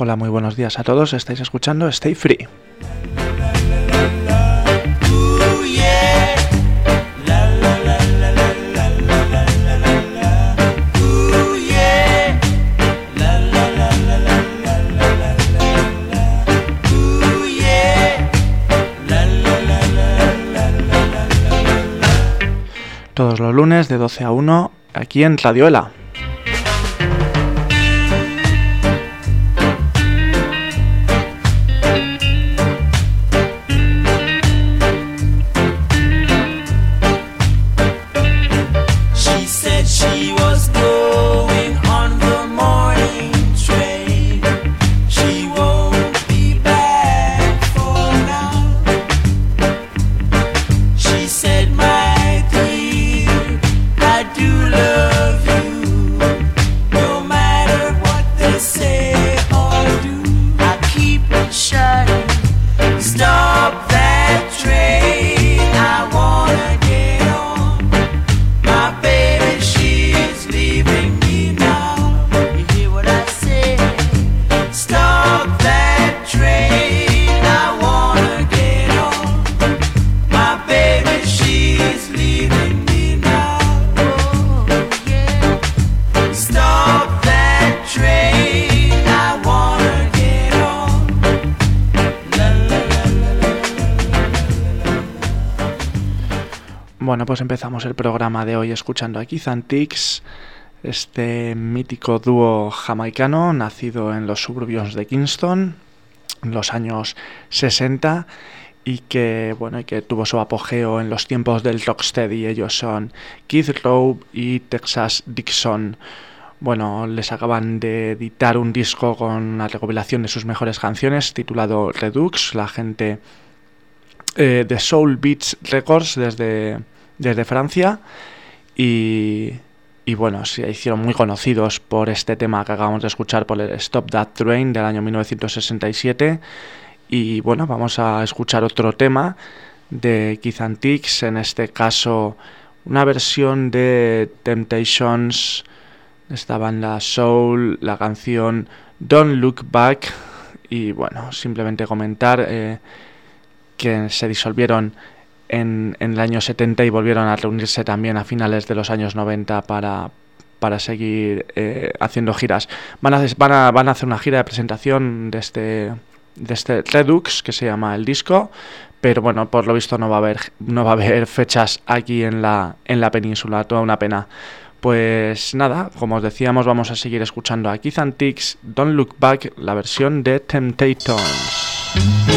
Hola, muy buenos días a todos. Estáis escuchando Stay Free. Todos los lunes de 12 a 1 aquí en Radioela. Bueno, pues empezamos el programa de hoy escuchando a Keith and Tix, este mítico dúo jamaicano nacido en los suburbios de Kingston en los años 60 y que tuvo su apogeo en los tiempos del rocksteady. Ellos son Kid Rowe y Texas Dixon. Bueno, les acaban de editar un disco con una recopilación de sus mejores canciones titulado Redux, la gente de Soul Beats Records desde Francia y bueno, se hicieron muy conocidos por este tema que acabamos de escuchar, por el Stop That Train del año 1967. Y bueno, vamos a escuchar otro tema de Keith and Tix, en este caso una versión de Temptations, esta banda Soul, la canción Don't Look Back. Y bueno, simplemente comentar que se disolvieron en el año 70 y volvieron a reunirse también a finales de los años 90 para seguir haciendo giras. Van a hacer una gira de presentación de este Redux, que se llama el disco, pero bueno, por lo visto no va a haber fechas aquí en la península. Toda una pena. Pues nada, como os decíamos, vamos a seguir escuchando a Keith and Tix, Don't Look Back, la versión de Temptations.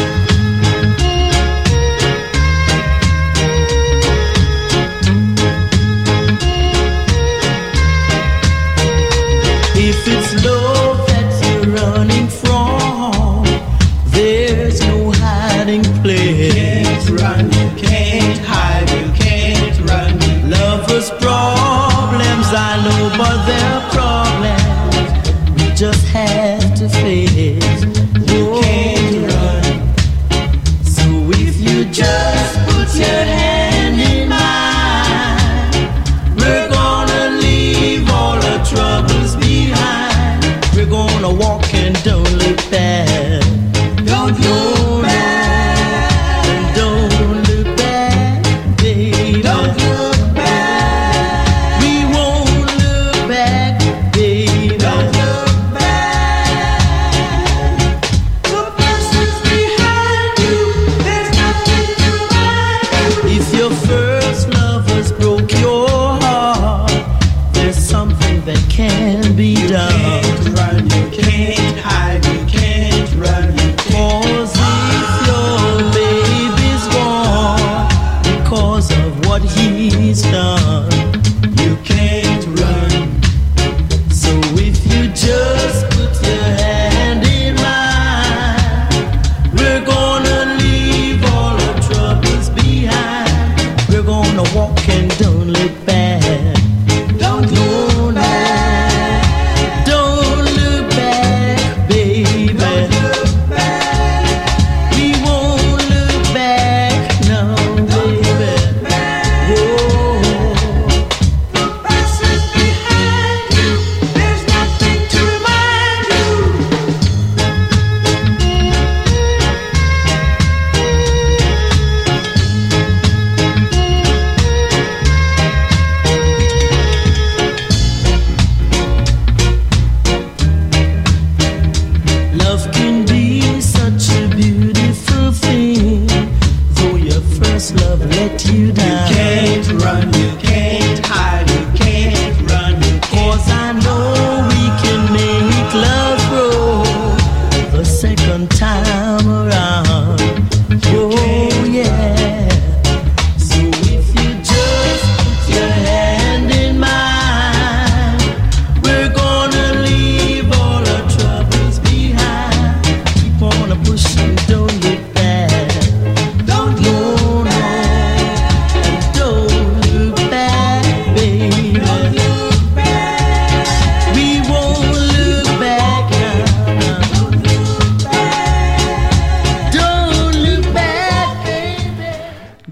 If it's love that you're running from, there's no hiding place. You can't run, you can't hide, you can't run. Lovers' problems, I know, but they're problems we just have to face. You can't run. So if you just put your hand in mine, we're gonna leave all the troubles behind. We're gonna walk and don't look back. Don't look back. And don't look back, baby. Don't look back. We won't look back, baby. Don't look back. The person's behind you, there's nothing to hide. If your first lovers broke your heart, there's something that can be done. You can't run, you can't hide, you can't run, you can't. 'Cause if your baby's gone because of what he's done, you can't run. So if you just put your hand in mine, we're gonna leave all the troubles behind. We're gonna walk and don't look back. Don't look back. Don't look back, baby. Don't look back. We won't look back, no, baby. Whoa. The person's behind you, there's nothing to mind you.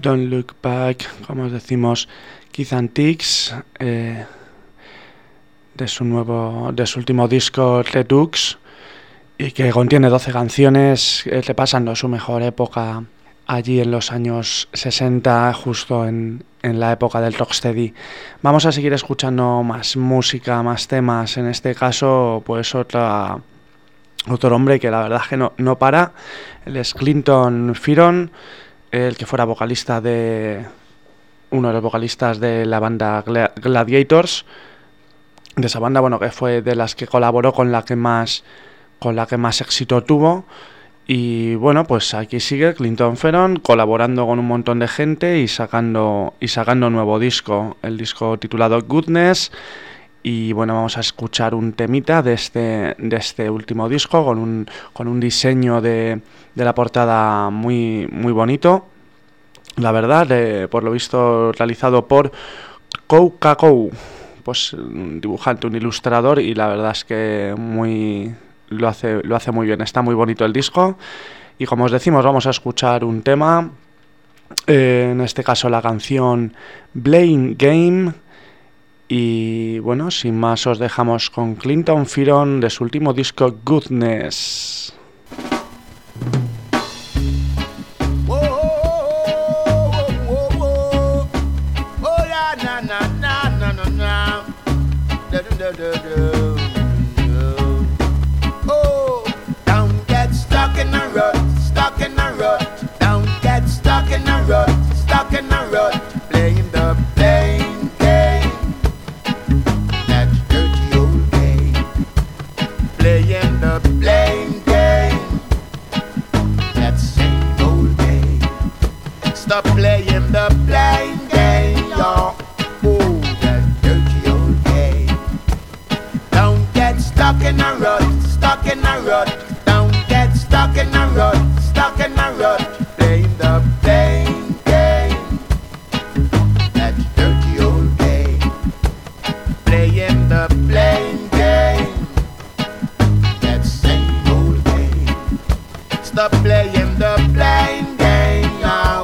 Don't Look Back, como os decimos, Keith Antiques, de su último disco Redux, y que contiene 12 canciones repasando su mejor época allí en los años 60, justo en la época del rocksteady. Vamos a seguir escuchando más música, más temas, en este caso pues otro hombre que la verdad es que no para. Él es Clinton Fearon, el que fuera uno de los vocalistas de la banda Gladiators, de esa banda, bueno, que fue de las que colaboró con la que más éxito tuvo. Y bueno, pues aquí sigue Clinton Fearon colaborando con un montón de gente y sacando nuevo disco, el disco titulado Goodness. Y bueno, vamos a escuchar un temita de este último disco con un diseño de la portada muy, muy bonito, la verdad, por lo visto realizado por Kou Kakou, pues un dibujante, un ilustrador, y la verdad es que lo hace muy bien, está muy bonito el disco. Y como os decimos, vamos a escuchar un tema, en este caso la canción Blame Game. Y bueno, sin más os dejamos con Clinton Fearon de su último disco Goodness. Stop playing the blame game, y'all. Oh, that dirty old game. Don't get stuck in a rut, stuck in a rut. Don't get stuck in a rut, stuck in a rut. Playing the blame game. That dirty old game. Playing the blame game. That same old game. Stop playing the blame game now.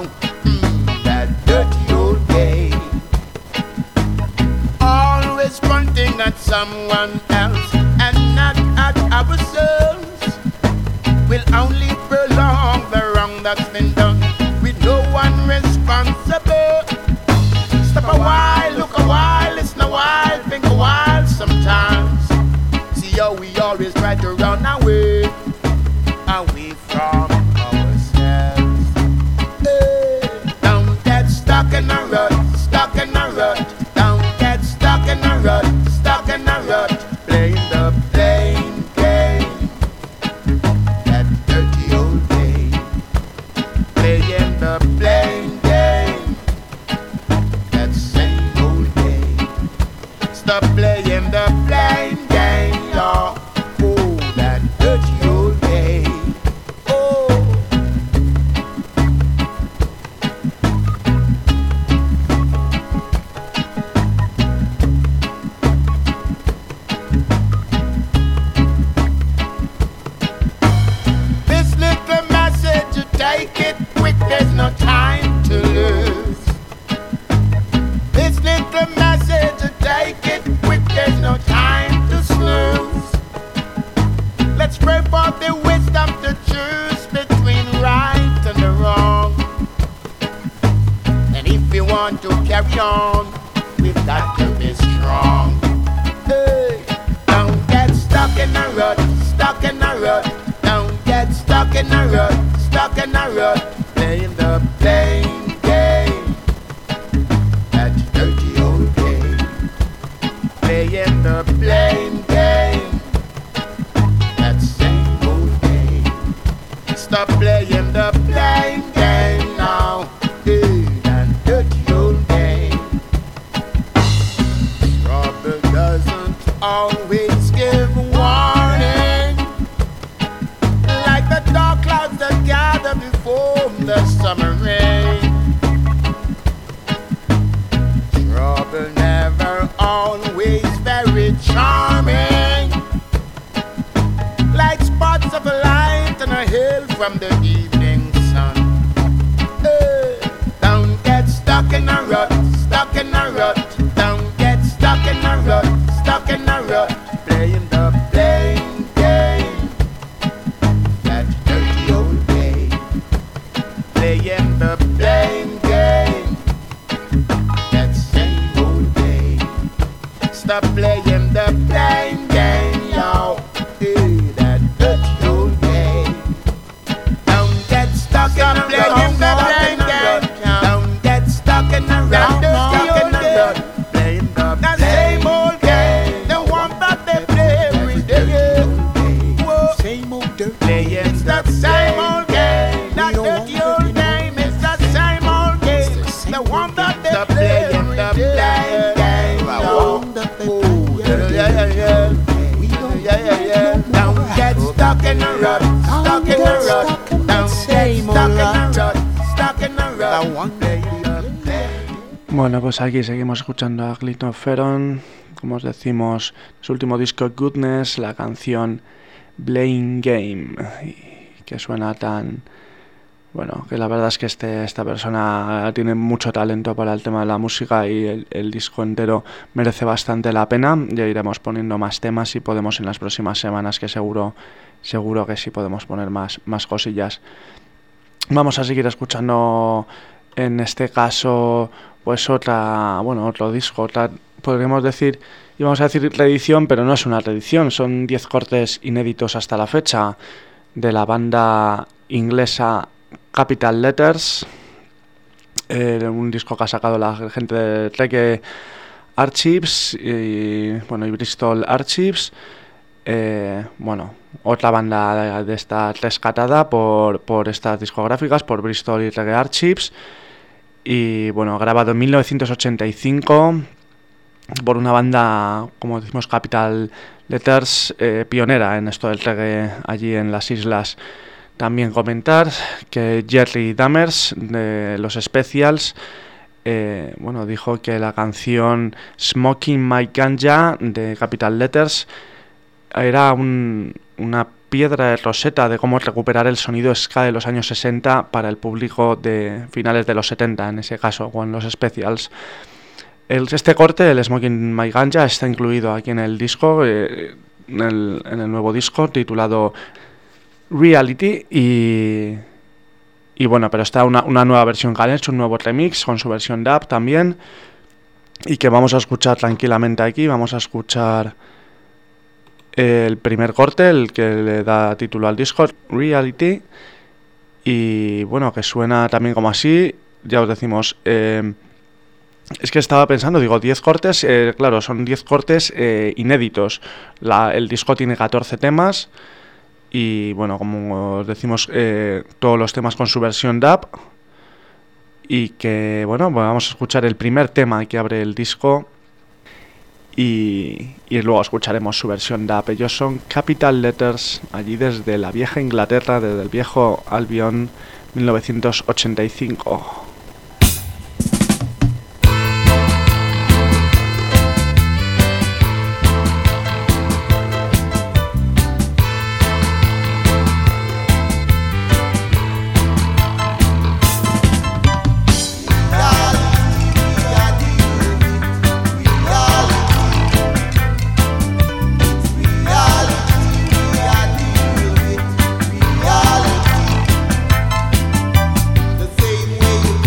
At someone else and not at ourselves will only prolong the wrong that's been done with no one responsible. Stop a while, look a while, listen a while, think a while sometimes. See how we always try to run away from ourselves. Hey, don't get stuck in a rut, stuck in a rut. Don't get stuck in a rut. Stuck in a rut, playing the blame game. That dirty old game. Playing the blame game. That same old game. Stop playing the blame game, y'all. Oh, that dirty old game. Oh. Take it quick, there's no time to lose. This little message, take it quick, there's no time to snooze. Let's pray for the wisdom to choose between right and the wrong. And if we want to carry on, we've got to be strong. Hey, don't get stuck in a rut, stuck in a rut. Don't get stuck in a rut. Stuck in a rut, playing the blame game. That dirty old game. Playing the blame game. That same old game. Stop playing the blame game now. Hey, that dirty old game. Trouble doesn't always give warning. Like the dark clouds that gather before the summer rain. Trouble never always very charming. Like spots of light on a hill from the evening sun. Don't stuck in a rut, stuck in a rut. Don't get stuck in a rut, stuck in a rut. Playing the blame game, that dirty old game. Playing the blame game, that same old game. Stop playing the blame game, y'all. That dirty old game. Don't get stuck in a rut, blame game. Don't get stuck in a rut, stuck in a rut. Playing the same old game, the one that they play every day. Whoa. Same old dirty. Playing the same old game, that dirty old game. It's the same old game, the one that they play every day. Don't get stuck in a rut, stuck in a rut. Don't get stuck in a rut, stuck in a rut. Bueno, pues aquí seguimos escuchando a Clinton Ferron, como os decimos, su último disco Goodness, la canción Blame Game, que suena tan... Bueno, que la verdad es que esta persona tiene mucho talento para el tema de la música y el disco entero merece bastante la pena. Ya iremos poniendo más temas si podemos en las próximas semanas, que seguro que sí podemos poner más cosillas. Vamos a seguir escuchando en este caso pues otro disco, podríamos decir, íbamos a decir reedición, pero no es una reedición, son 10 cortes inéditos hasta la fecha de la banda inglesa Capital Letters, un disco que ha sacado la gente de Reggae Archives y Bristol Archives. Otra banda de esta rescatada por estas discográficas, por Bristol y Reggae Archives, y grabado en 1985 por una banda, como decimos, Capital Letters, pionera en esto del reggae allí en las islas. También comentar que Jerry Dammers de los Specials dijo que la canción Smoking My Ganja de Capital Letters era una piedra de roseta de cómo recuperar el sonido ska de los años 60 para el público de finales de los 70, en ese caso, con los Specials. Este corte, el Smoking My Ganja, está incluido aquí en el disco, en el nuevo disco titulado Reality, pero está una nueva versión que han hecho, un nuevo remix con su versión dub también, y que vamos a escuchar tranquilamente aquí. Vamos a escuchar el primer corte, el que le da título al disco, Reality, y que suena también como así. Ya os decimos, es que estaba pensando, 10 cortes, claro, son 10 cortes inéditos. El disco tiene 14 temas. Y como os decimos, todos los temas con su versión dub. Y que vamos a escuchar el primer tema que abre el disco. Y luego escucharemos su versión dub. Ellos son Capital Letters, allí desde la vieja Inglaterra, desde el viejo Albion, 1985. The same way you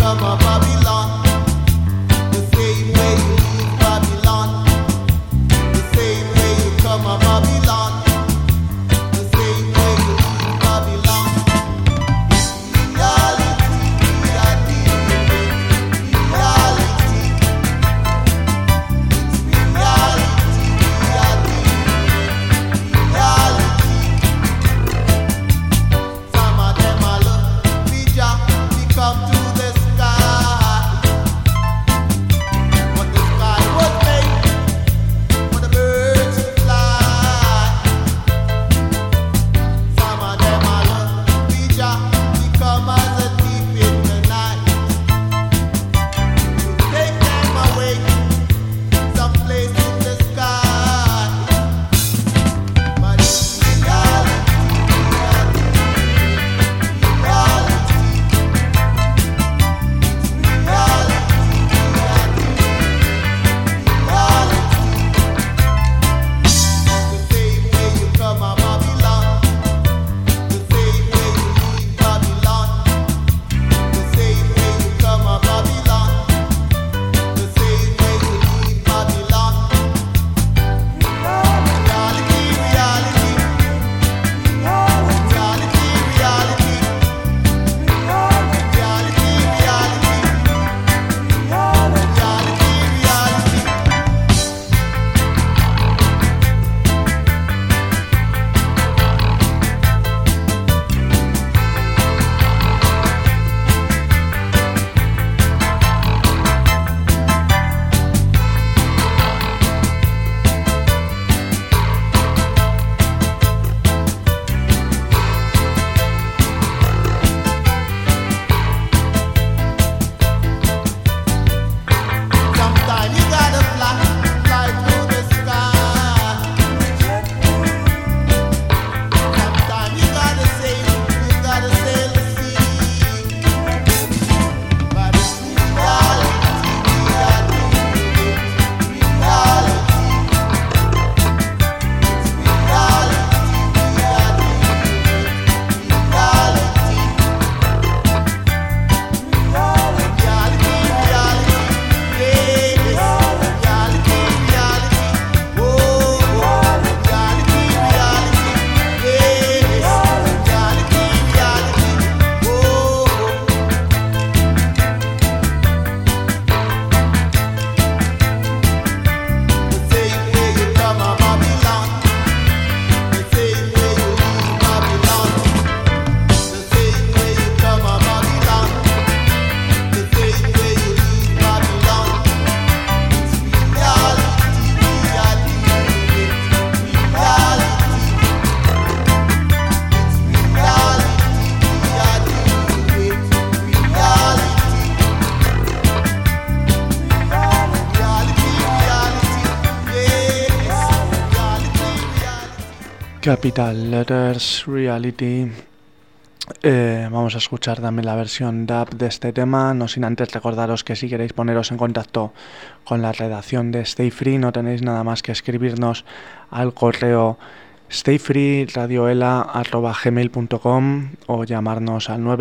Capital Letters, Reality. Vamos a escuchar también la versión dub de este tema, no sin antes recordaros que si queréis poneros en contacto con la redacción de Stay Free no tenéis nada más que escribirnos al correo stayfreeradioela@gmail.com o llamarnos al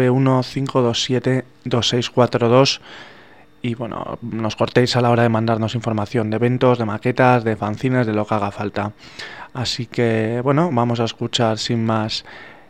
915272642 y bueno, nos cortéis a la hora de mandarnos información de eventos, de maquetas, de fanzines, de lo que haga falta. Así que bueno, vamos a escuchar sin más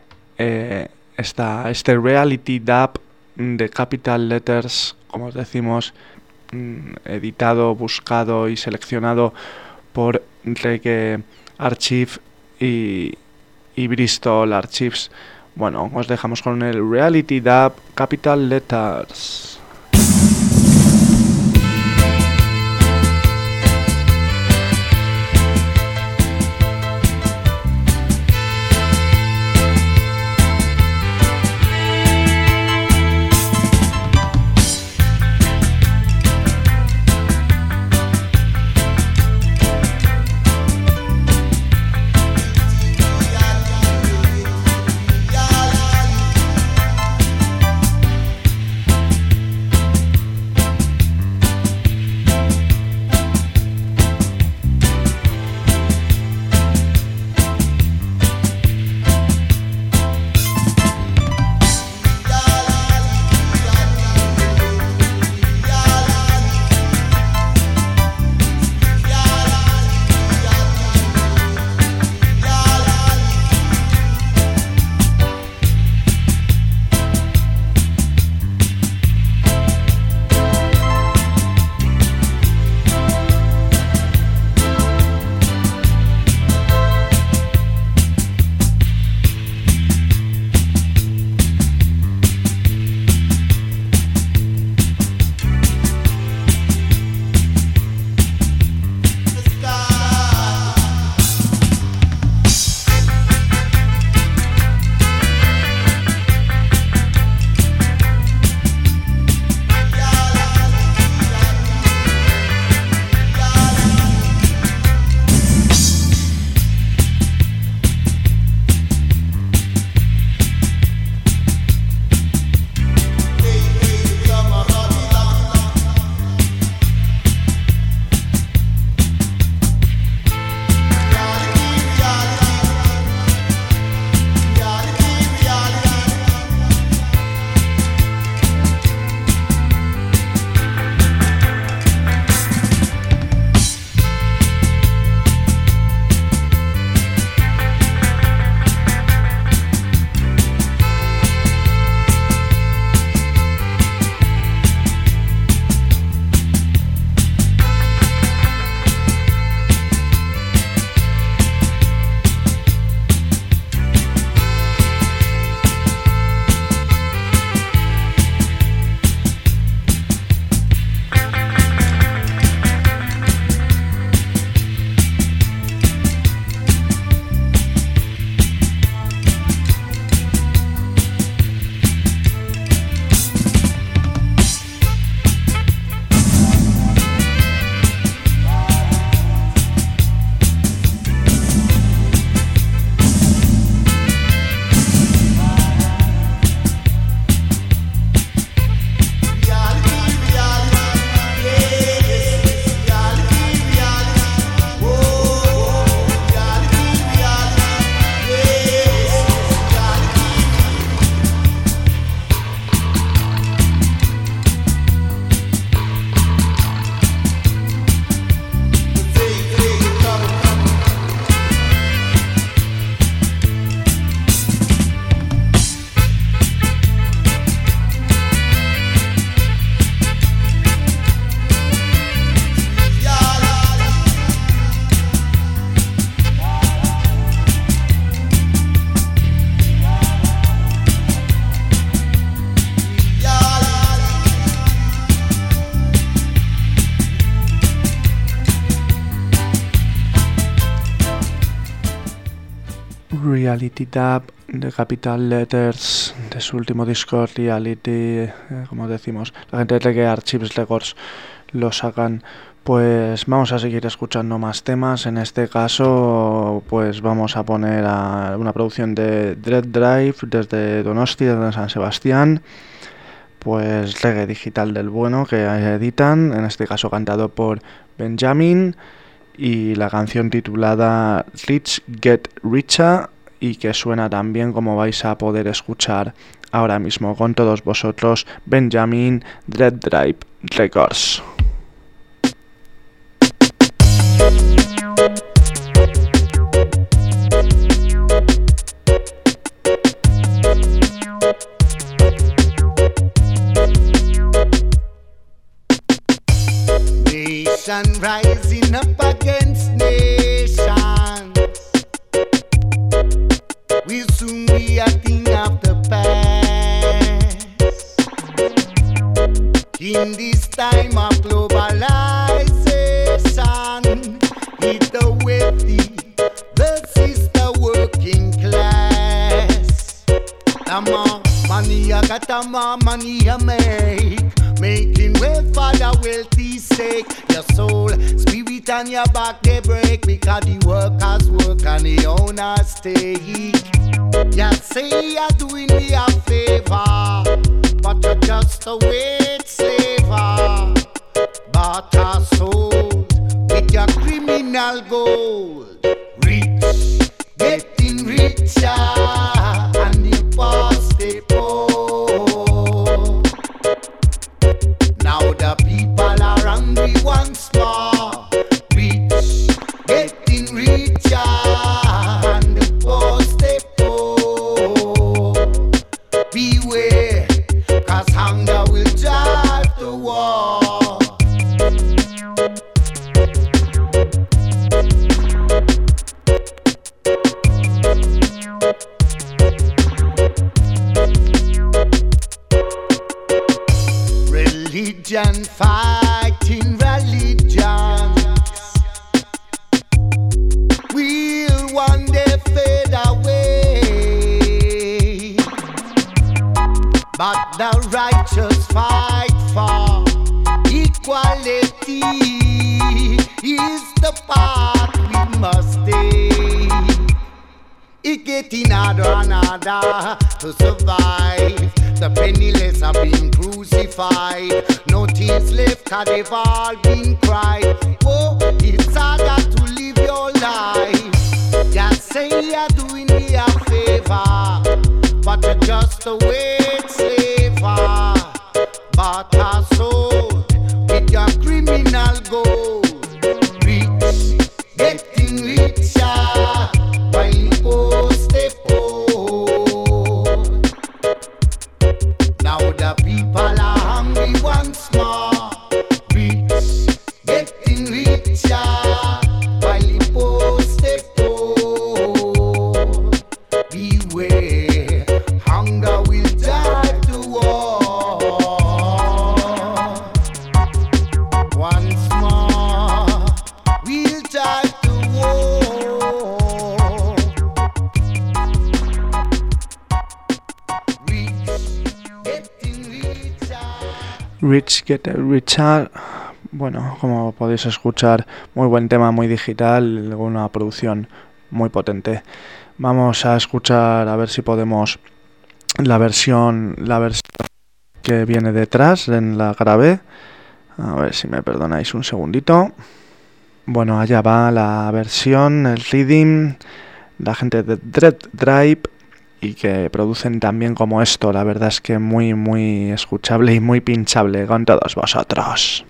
este reality dub de Capital Letters, como os decimos, editado, buscado y seleccionado por Reggae Archive y Bristol Archives. Bueno, os dejamos con el reality dub Capital Letters. Reality Dub de Capital Letters, de su último disco Reality, como decimos. La gente de Reggae Archives Records lo sacan Pues vamos a seguir escuchando más temas. En este caso, pues vamos a poner a una producción de Dread Drive desde Donosti, desde San Sebastián. Pues reggae digital del bueno que editan, en este caso cantado por Benjamin, y la canción titulada Rich Get Richer, y que suena también, como vais a poder escuchar ahora mismo con todos vosotros, Benjamin, Dread Drive Records. Nation rising up against nations will soon be a thing of the past. In this time of globalization, it's the wealthy versus the working class. The more money you got, the more money you make. Making wealth for the wealthy's sake. Your soul, spirit and your back they break, because the workers work and the owners stay. You say you're doing me a favor, but you're just a wage slaver. Bought our soul with your criminal gold. Rich, getting richer, and the poor stay poor. Now the people are hungry once more. Rich, getting richer, and the poor stay poor. Beware, 'cause hunger will drive the war. Religion fighting religions will one day fade away, but the righteous fight for equality is the path we must take. It's getting harder and harder to survive. The penniless have been crucified. No tears left, 'cause they've all been cried. Oh, it's harder to live your life. You say you're doing me a favor, but you're just a wage slaver. Bought our soul with your criminal gold. Rich, getting richer, while you poor stay poor. Now the people are hungry once more. Rich, getting richer, while the poor stay poor. Beware, hunger will drive to war. Once more, we'll drive to war. Rich Get Richer. Bueno, como podéis escuchar, muy buen tema, muy digital, una producción muy potente. Vamos a escuchar a ver si podemos la versión que viene detrás, en la grabé. A ver si me perdonáis un segundito. Bueno, allá va la versión, el rhythm, la gente de Dread Drive, y que producen también como esto. La verdad es que muy, muy escuchable y muy pinchable con todos vosotros.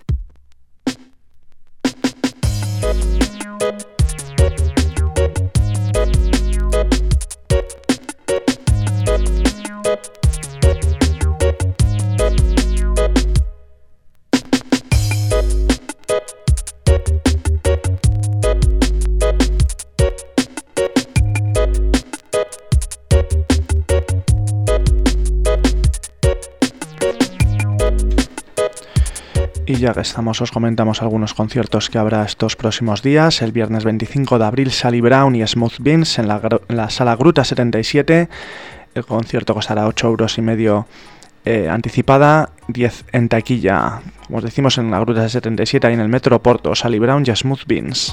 Y ya que estamos, os comentamos algunos conciertos que habrá estos próximos días. El viernes 25 de abril, Sally Brown y Smooth Beans en la sala Gruta 77. El concierto costará 8,5 € anticipada, 10 en taquilla. Como os decimos, en la Gruta 77 y en el Metro Porto, Sally Brown y Smooth Beans.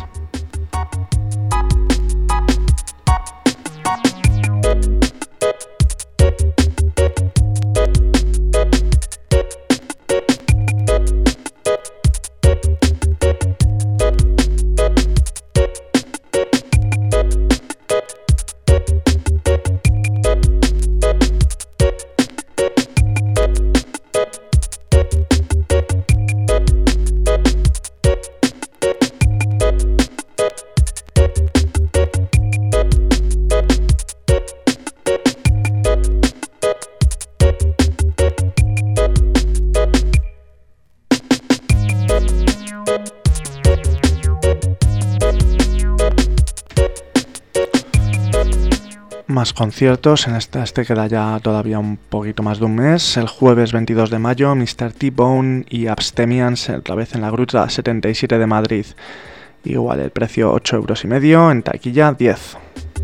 Más conciertos, en este queda ya todavía un poquito más de un mes. El jueves 22 de mayo, Mr. T-Bone y Abstemians otra vez en la Gruta 77 de Madrid. Igual el precio 8,5 €, en taquilla 10.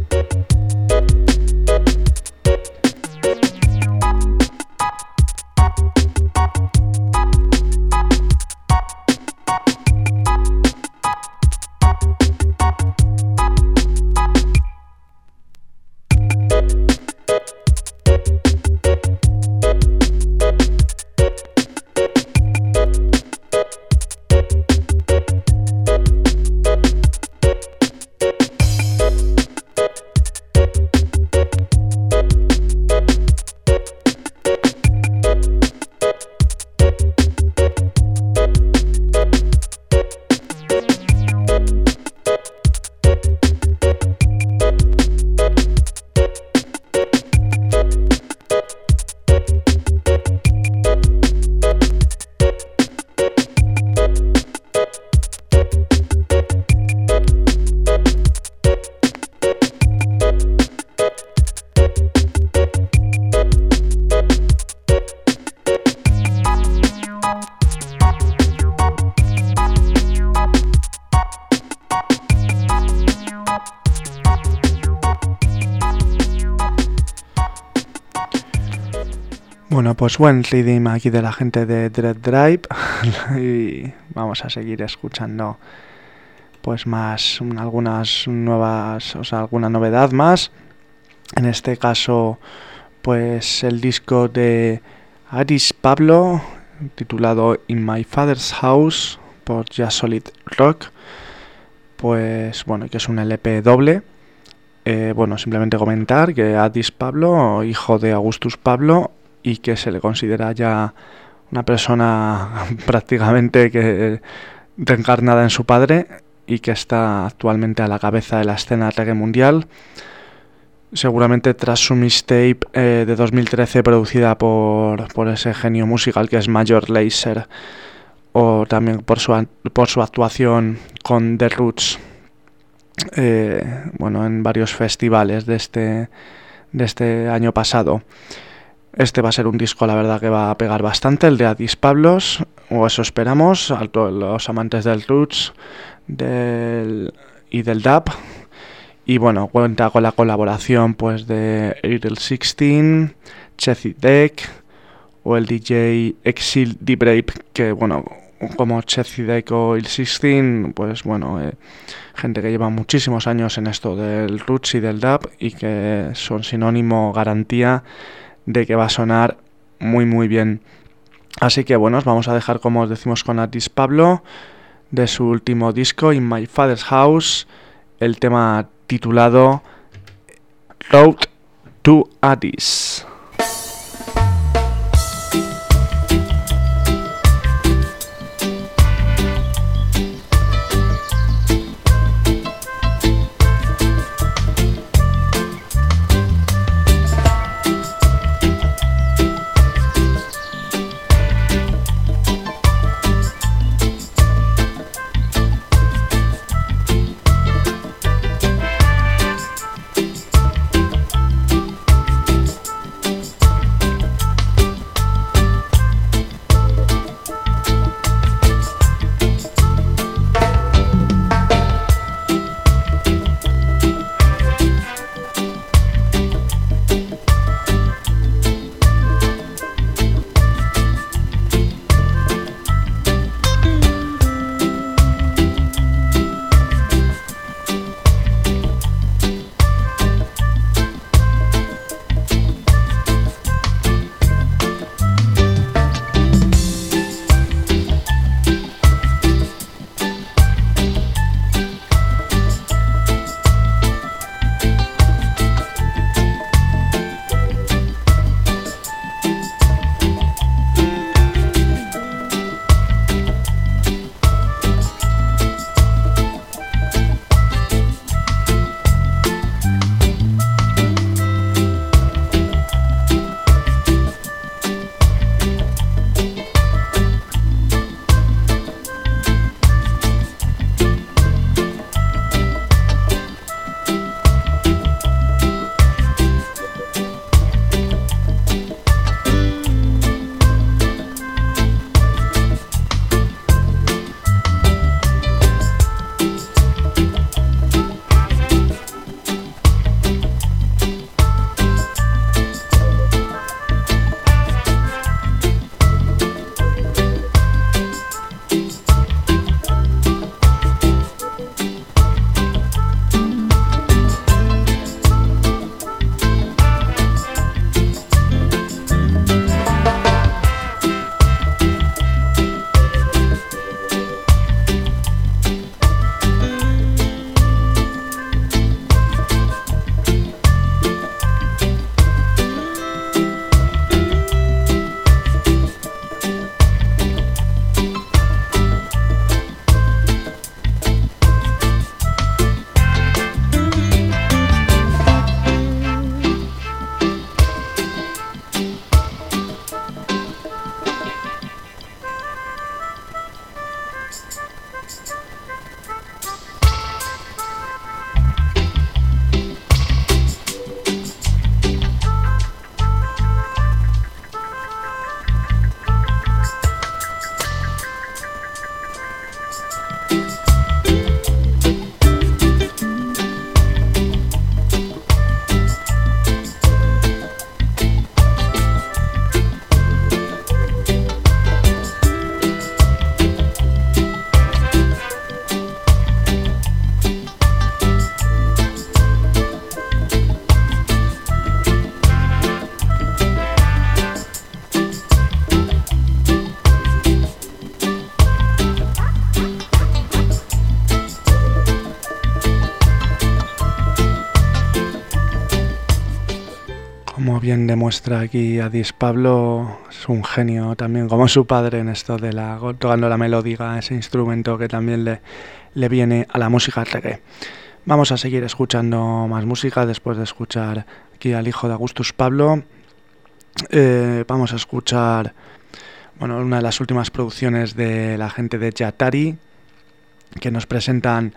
Bueno, pues buen reading aquí de la gente de Dread Drive y vamos a seguir escuchando pues más algunas nuevas, o sea, alguna novedad más. En este caso, pues el disco de Addis Pablo titulado In My Father's House por Just Solid Rock, pues bueno, que es un LP doble. Bueno, simplemente comentar que Addis Pablo, hijo de Augustus Pablo, y que se le considera ya una persona prácticamente que reencarnada en su padre y que está actualmente a la cabeza de la escena reggae mundial, seguramente tras su mixtape de 2013 producida por ese genio musical que es Major Lazer, o también por su actuación con The Roots bueno, en varios festivales de este año pasado. Este va a ser un disco, la verdad, que va a pegar bastante, el de Addis Pablos, o eso esperamos, a todos los amantes del Roots y del dub. Y bueno, cuenta con la colaboración pues de Ariel 16, Chezi Deck o el DJ Exil D Brave, que bueno, como Chezi Deck o Ariel 16, pues bueno, gente que lleva muchísimos años en esto del Roots y del dub y que son sinónimo, garantía de que va a sonar muy muy bien. Así que bueno, os vamos a dejar, como os decimos, con Addis Pablo de su último disco In My Father's House, el tema titulado Road to Addis. bien demuestra aquí Addis Pablo, es un genio también, como su padre en esto de tocando la melódica, ese instrumento que también le viene a la música reggae. Vamos a seguir escuchando más música después de escuchar aquí al hijo de Augustus Pablo. Vamos a escuchar una de las últimas producciones de la gente de Yatari, que nos presentan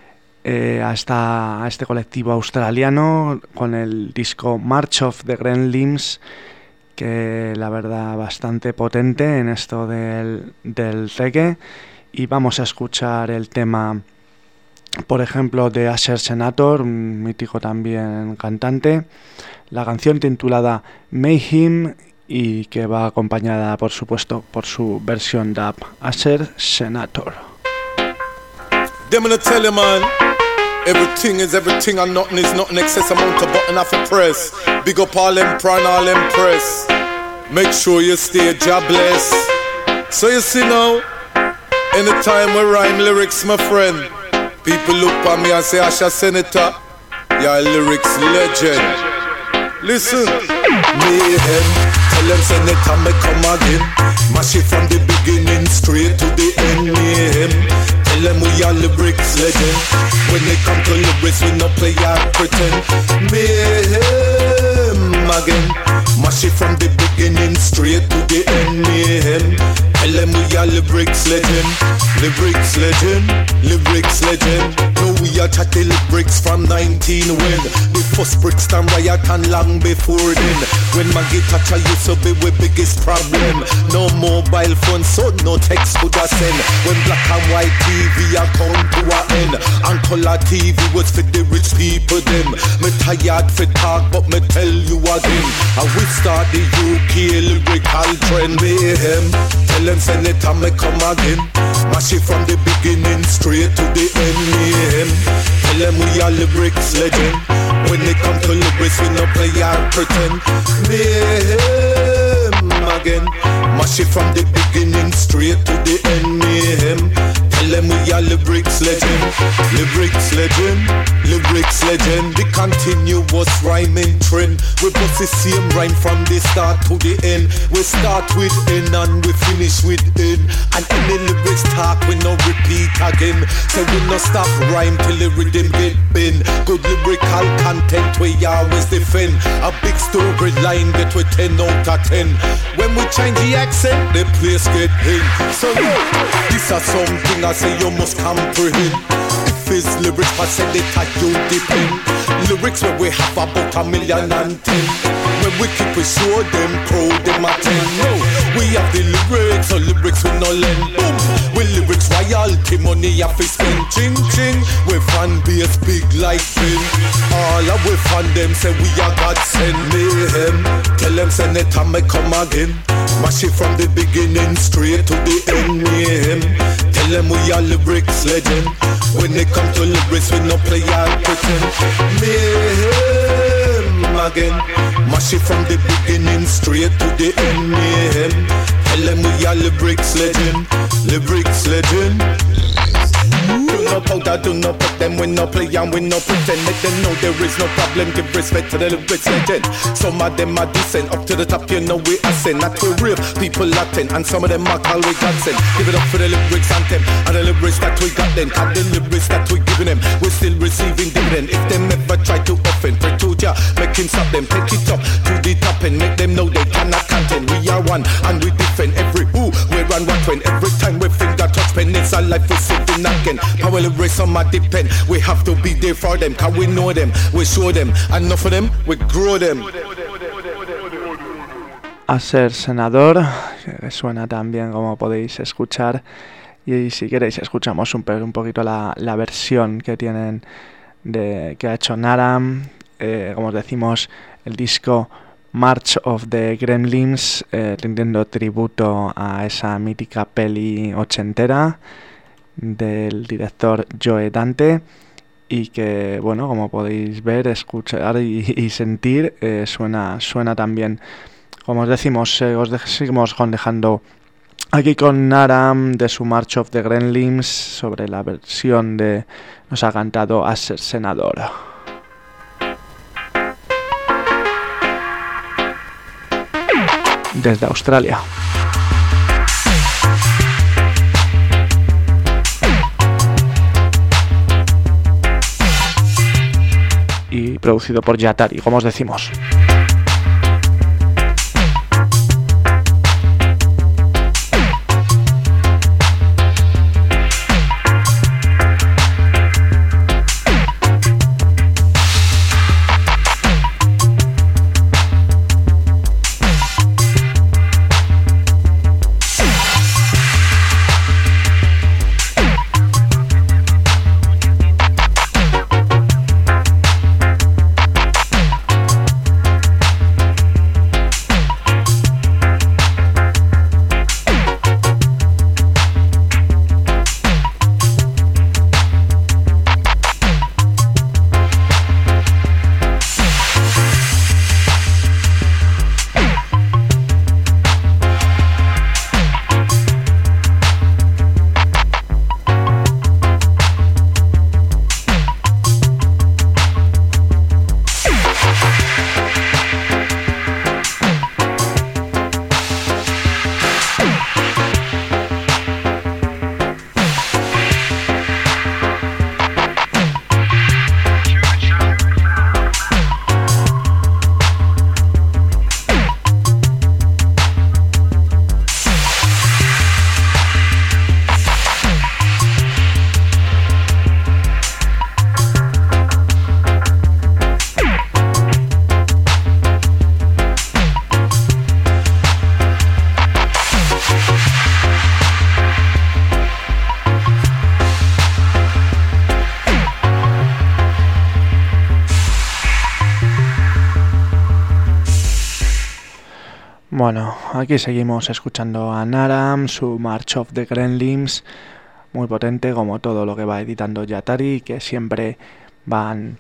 a este colectivo australiano con el disco March of the Gremlins, que la verdad bastante potente en esto del reggae. Y vamos a escuchar el tema, por ejemplo, de Asher Senator, un mítico también cantante, la canción titulada Mayhem, y que va acompañada, por supuesto, por su versión dub, Asher Senator. Them gonna tell you, man, everything is everything and nothing is nothing. Excess amount of button off a press. Big up all them prawn, all them press. Make sure you stay jobless. So you see now, anytime we rhyme lyrics, my friend, people look at me and say, Asha Senator, you're a lyrics legend. Listen, mayhem, tell them Senator me come again. Mash it from the beginning straight to the end, mayhem. Tell them we are lyrics legend. When they come to lyrics, we no play or pretend. Mayhem again. Mash it from the beginning straight to the end, mayhem. Tell them we are lyrics legend. Lyrics legend, lyrics legend. No, we are chatting lyrics from 19 when the first Brixton riot and long before then. When Maggie Thatcher used to be the biggest problem. No mobile phone, so no text could I send. When black and white TV a come to an end, and color TV was for the rich people them. Me tired for talk, but me tell you again. And we start the UK lyrical trend, mayhem. Tell them Senator me come again. Mash it from the beginning straight to the end, mayhem. Tell them we are lyrics legend. When they come to lyrics, we no play or pretend. Mayhem again. Mash it from the beginning straight to the end, mayhem. Tell them we are lyrics legend. Lyrics legend, lyrics legend. The continuous rhyming trend. We bust the same rhyme from the start to the end. We start with N and we finish with N. And any lyrics talk we no repeat again. So we no stop rhyme till the rhythm get bent. Good lyrical content we always defend. A big storyline get we 10 out of 10. When we change the accent, the place get in. So this is something I say you must comprehend. If it's lyrics, I say that you depend. Lyrics where we have about 1,010,000. When we keep it show them, crowd them attend. No, we have the lyrics, so lyrics we no lend. Boom, we lyrics royalty money have to spend. Ching ching, we fan base big like Finn. All of we fan them say we are God send. Mayhem, tell them Senator me come again. Mash it from the beginning straight to the end, mayhem. Tell them we are lyrics legend. When they come to lyrics, we no play or pretend. Mayhem again. Mash it from the beginning straight to the end, mayhem. Tell them we are lyrics legend. Lyrics legend. Do no powder, do no put them, we no play and we no pretend. Let them know there is no problem, give respect to the lyrics legend. Some of them are decent, up to the top you know we ascend. Not we real, people Latin, and some of them are call we godsend. Give it up for the lyrics anthem, and the lyrics that we got them. And the lyrics that we giving them, we still receiving dividend. If them ever try to offend, pray to Jah, make him stop them. Take it up to the top and make them know they cannot contend. We are one, and we defend every who, we run what when. Every time we finger touch pen, it's our life we sitting again. Power lyrics on my depend. We have to be there for them, cause we know them, we show them, and enough of them, we grow them. Asher Senator, que suena tan bien como podéis escuchar. Y si queréis escuchamos un poquito la versión que tienen que ha hecho Naram, como os decimos, el disco March of the Gremlins, rindiendo tributo a esa mítica peli ochentera del director Joe Dante, y que, bueno, como podéis ver, escuchar y sentir, suena tan bien. Como os decimos, seguimos dejando aquí con Naram de su March of the Gremlins, sobre la versión de nos ha cantado Asher Senator. desde Australia. Y producido por Yatari, como os decimos. Bueno, aquí seguimos escuchando a Naram, su March of the Gremlins, muy potente como todo lo que va editando Yatari, que siempre van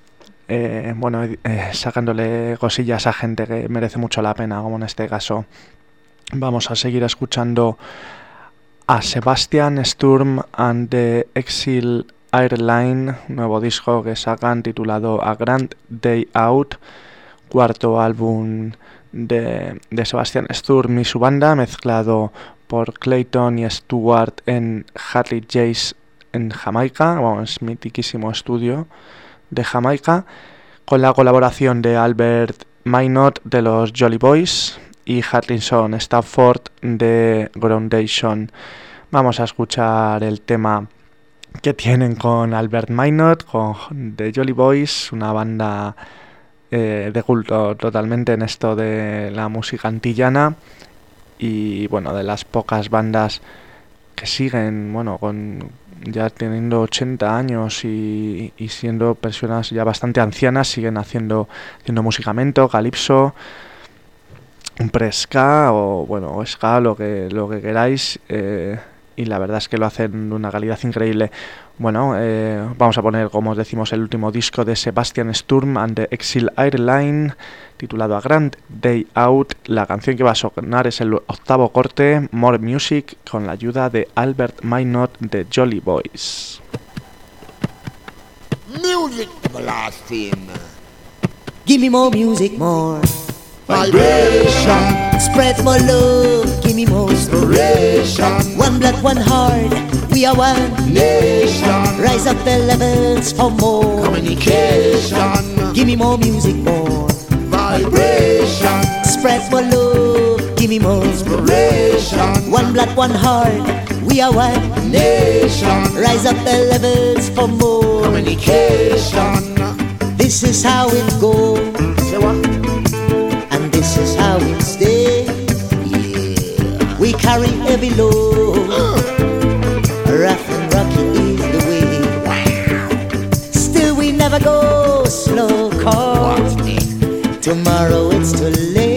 sacándole cosillas a gente que merece mucho la pena, como en este caso. Vamos a seguir escuchando a Sebastian Sturm and the Exile Airline, nuevo disco que sacan titulado A Grand Day Out, cuarto álbum de Sebastian Sturm y su banda, mezclado por Clayton y Stewart en Harley Jace en Jamaica, es mitiquísimo estudio de Jamaica, con la colaboración de Albert Maynard de los Jolly Boys y Harrison Stafford de Groundation. Vamos a escuchar el tema que tienen con Albert Maynard, con The Jolly Boys, una banda de culto totalmente en esto de la música antillana, y bueno, de las pocas bandas que siguen, con ya teniendo 80 años y siendo personas ya bastante ancianas, siguen haciendo musicamento, calipso, un pre-ska o ska, lo que queráis, y la verdad es que lo hacen de una calidad increíble. Vamos a poner, como os decimos, el último disco de Sebastian Sturm and the Exile Airline, titulado A Grand Day Out. La canción que va a sonar es el octavo corte, More Music, con la ayuda de Albert Maynard de Jolly Boys. Music everlasting. Give me more music, more Vibration. Spread more love, give me more Inspiration. One blood, one heart, we are one Nation. Rise up the levels for more Communication. Give me more music, more Vibration. Spread more love, give me more Inspiration. One blood, one heart, we are one Nation. Rise up the levels for more Communication. This is how it goes, Say what? and this is how it stays. Yeah. We carry heavy load, rough and rocky is the way. Still we never go slow, cause tomorrow it's too late.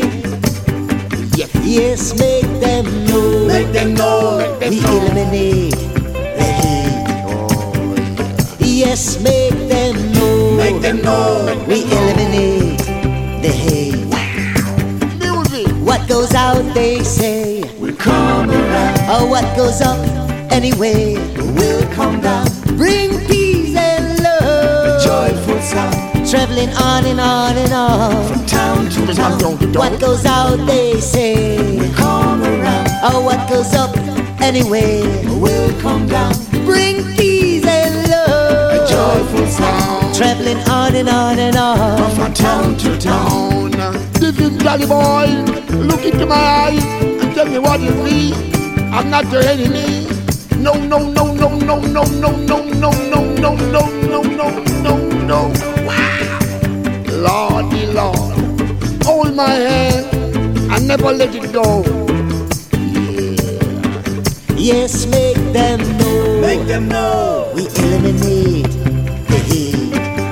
Yes, make them know. Make them know. Make them We know. eliminate the hate. Oh, Yes, make them know. make them know. We eliminate the hate. Music What goes out, they say, will come around. or what goes up anyway will come down. Bring peace and love, Joyful sound. traveling traveling on and on and on, from town to town. What goes out, they say, will come around. Oh, what goes up anyway Will come down. bring peace and love. A joyful sound. Traveling on and on and on, From town to town. This is Johnny Boy. Look into my eyes and tell me what you see. I'm not your enemy. No, no, no, no, no, no, no, no, no, no, no, no, no, no, no, no. Wow. Lordy Lord. Hold my hand and never let it go. yes, make them know. Make them know. We eliminate the hate.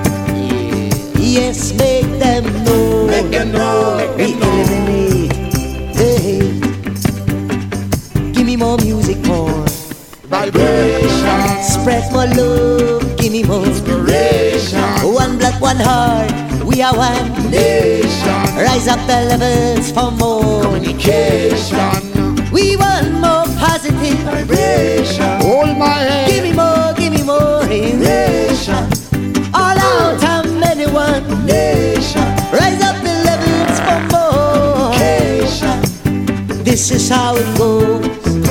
Yes, make them know. Make them know. Make We them know. eliminate the hate. Give me more music, more Vibration. spread more love. Give me more Inspiration. One blood, one heart. We are one. Nation. Rise up the levels for more. Communication. We want more positive. Vibration. Hold my hand. Give me more Nation. all out and anyone. Nation. Rise up the levels for more. Nation. This is how it goes,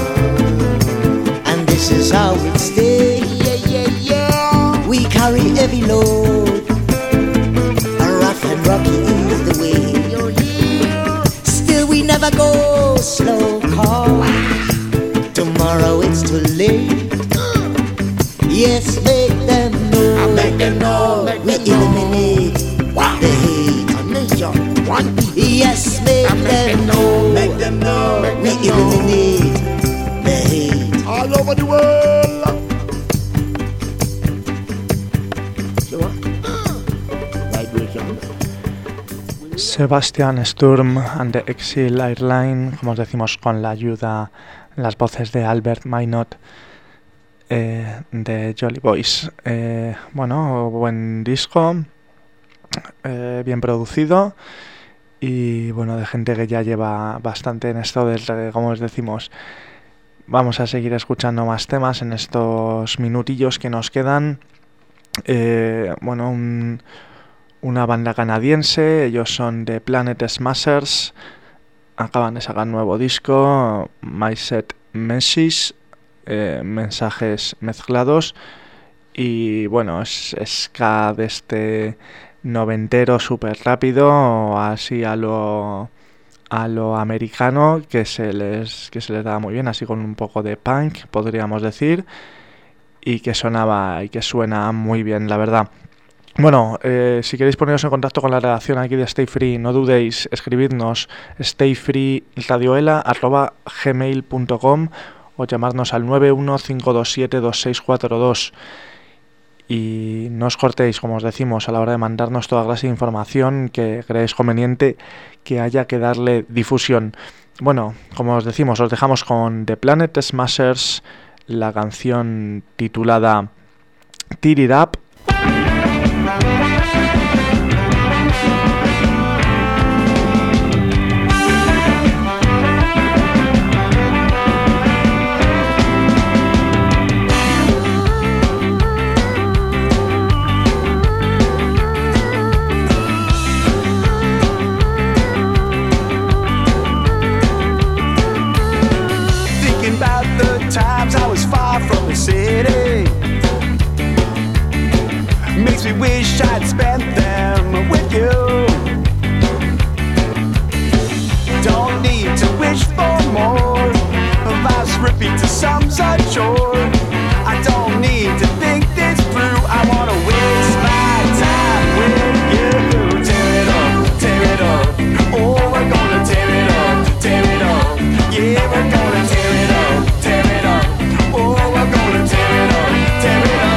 and this is how it stays. Yeah, yeah, yeah. We carry heavy load, a rough and rocky is the way. Still we never go slow, cause tomorrow it's too late. Yes, make them know. Make them know. Make We them know. eliminate the hate. A nation. One people. Yes, make them know. Make them know. Make We them know. eliminate the hate. All over the world. So what? Vibration. Sebastian Sturm and the Exile Airline, como os decimos, con la ayuda, las voces de Albert Maynot, de Jolly Boys. Bueno, buen disco, bien producido y bueno, de gente que ya lleva bastante en esto del reggae, como os decimos. Vamos a seguir escuchando más temas en estos minutillos que nos quedan. Bueno, una banda canadiense, ellos son The Planet Smashers, acaban de sacar nuevo disco, My Set Messages, mensajes mezclados, y bueno, es ska de este noventero súper rápido, así a lo americano, que se les da muy bien, así con un poco de punk, podríamos decir, y que sonaba y que suena muy bien, la verdad. Bueno, si queréis poneros en contacto con la redacción aquí de Stay Free, no dudéis, escribidnos stayfreeradioela@gmail.com o llamarnos al 915272642. Y no os cortéis, como os decimos, a la hora de mandarnos toda clase de información que creéis conveniente que haya que darle difusión. Bueno, como os decimos, os dejamos con The Planet Smashers, la canción titulada Tear It Up. Times I was far from the city makes me wish I'd spent them with you. Don't need to wish for more. Life's repeat to some such chore. I don't need to think this through. I wanna waste my time with you. Tear it up, oh we're gonna tear it up, yeah we're gonna tear it up. Oh, we're gonna tear it up, tear it up.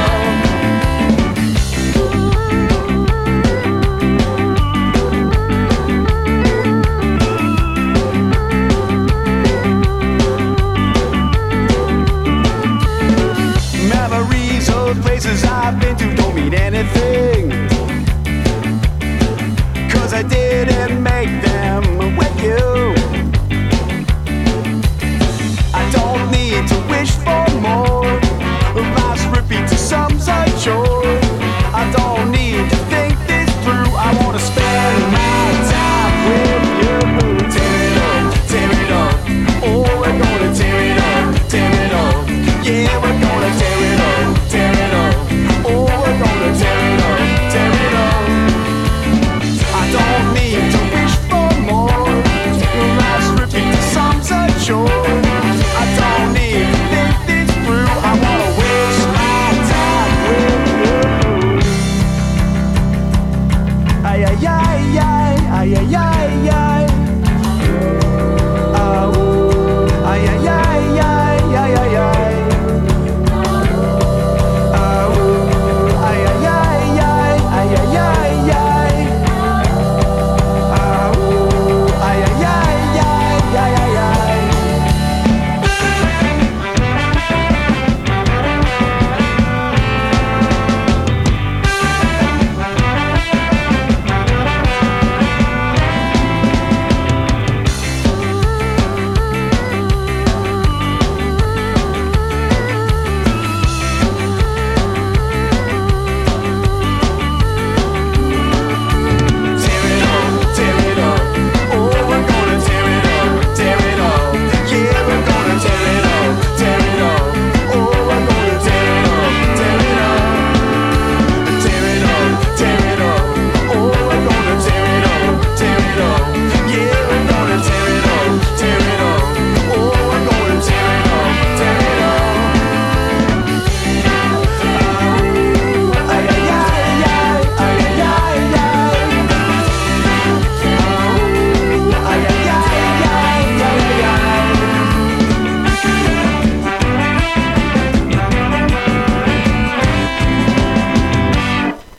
Memories of places I've been to don't mean anything, 'cause I didn't make them with you. I don't need to wish for more. Life's repeat to some such chore. I don't need to think this through.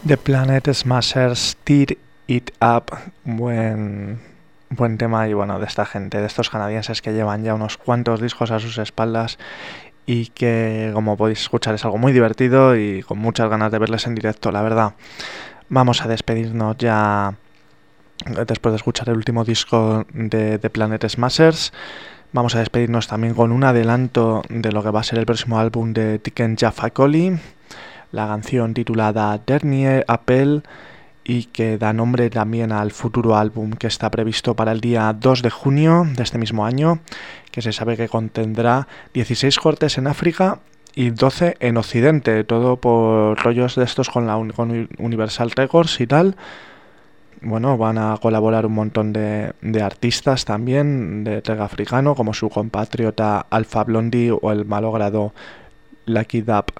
The Planet Smashers, Tear It Up, buen tema, y bueno, de esta gente, de estos canadienses que llevan ya unos cuantos discos a sus espaldas y que, como podéis escuchar, es algo muy divertido y con muchas ganas de verles en directo, la verdad. Vamos a despedirnos ya después de escuchar el último disco de The Planet Smashers. Vamos a despedirnos también con un adelanto de lo que va a ser el próximo álbum de Tiken Jah Fakoly, la canción titulada Dernier Appel, y que da nombre también al futuro álbum que está previsto para el día 2 de junio de este mismo año, que se sabe que contendrá 16 cortes en África y 12 en Occidente, todo por rollos de estos con Universal Records y tal. Bueno, van a colaborar un montón de artistas también de reggae africano, como su compatriota Alpha Blondy o el malogrado Lucky Dub.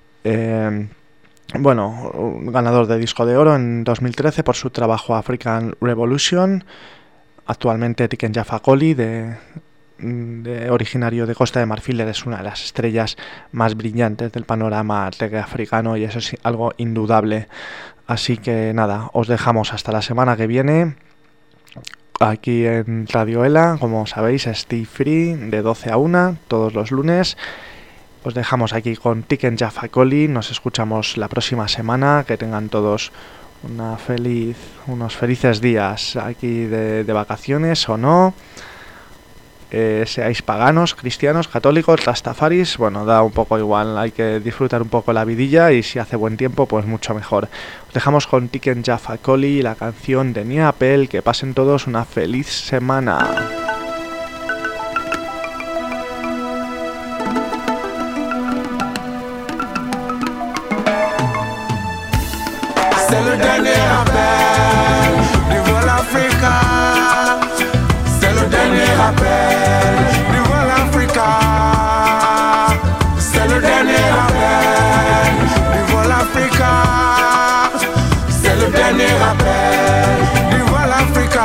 Bueno, ganador de disco de oro en 2013 por su trabajo African Revolution. Actualmente Tiken Jah Fakoly, originario de Costa de Marfil, es una de las estrellas más brillantes del panorama reggae africano, y eso es algo indudable. Así que nada, os dejamos hasta la semana que viene aquí en Radio Ela. Como sabéis, Stay Free de 12 a 1 todos los lunes. Os dejamos aquí con Tiken Jah Fakoly. Nos escuchamos la próxima semana. Que tengan todos unos felices días aquí de vacaciones o no. Seáis paganos, cristianos, católicos, rastafaris, bueno, da un poco igual. Hay que disfrutar un poco la vidilla, y si hace buen tiempo, pues mucho mejor. Os dejamos con Tiken Jah Fakoly, la canción de Dernier Appel. Que pasen todos una feliz semana. C'est le dernier appel du vol Africa. C'est le dernier appel du vol Africa. C'est le dernier appel du vol Africa. C'est le dernier appel du vol Africa.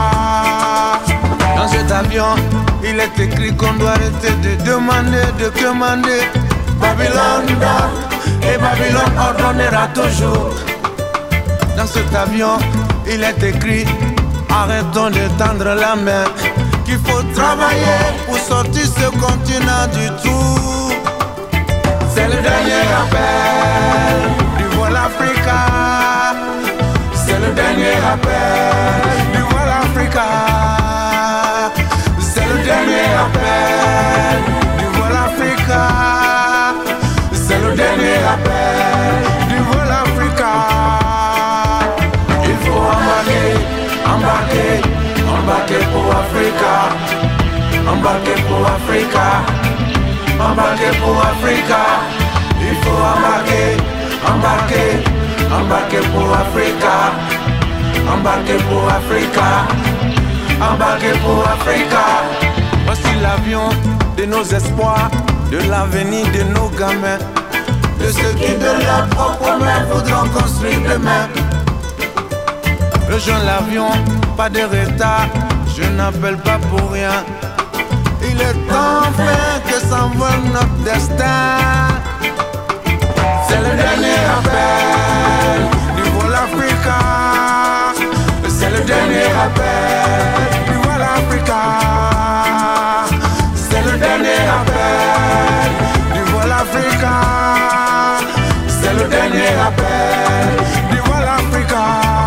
Dans cet avion, il est écrit qu'on doit arrêter de demander, de commander. Babylone donne et Babylone ordonnera toujours. Dans cet avion, il est écrit: arrêtons de tendre la main, qu'il faut travailler pour sortir ce continent du trou. C'est le dernier appel du vol Africa. C'est le dernier appel du vol Africa. C'est le dernier appel du vol Africa. C'est le dernier appel du vol Africa. Embarquer, embarquer pour Africa. Embarquer pour Africa. Embarquer pour Africa. Il faut embarquer, embarquer, embarquer pour Africa. Embarquer pour Africa. Embarquer pour Africa. Voici l'avion de nos espoirs, de l'avenir de nos gamins, de ceux qui de leurs propres mains voudront construire demain. Rejoins l'avion, pas de retard, je n'appelle pas pour rien. Il est temps enfin que s'envole notre destin. C'est le dernier appel du vol Africa. C'est le dernier appel du vol Africa. C'est le dernier appel du vol Africa. C'est le dernier appel du vol Africa.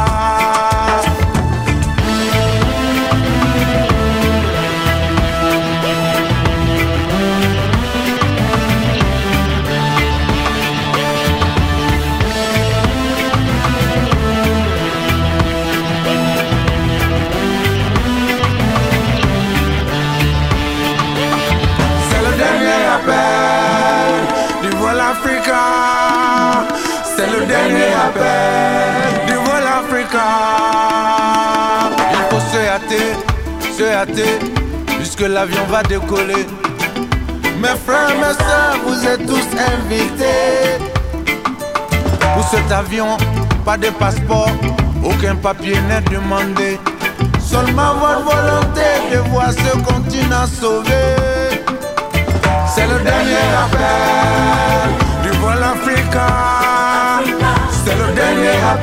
C'est le dernier appel du vol Africa. Il faut se hâter, puisque l'avion va décoller. Mes frères, mes soeurs, vous êtes tous invités. Pour cet avion, pas de passeport, aucun papier n'est demandé. Seulement votre volonté de voir ce continent sauvé. C'est le dernier appel du vol Africa. C'est le dernier appel.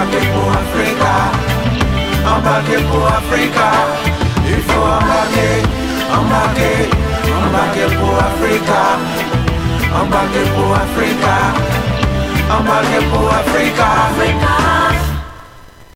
embarquer pour Africa. Embarquer pour Africa. Il faut embarquer, embarquer, embarquer pour Africa. Embarquer pour Africa.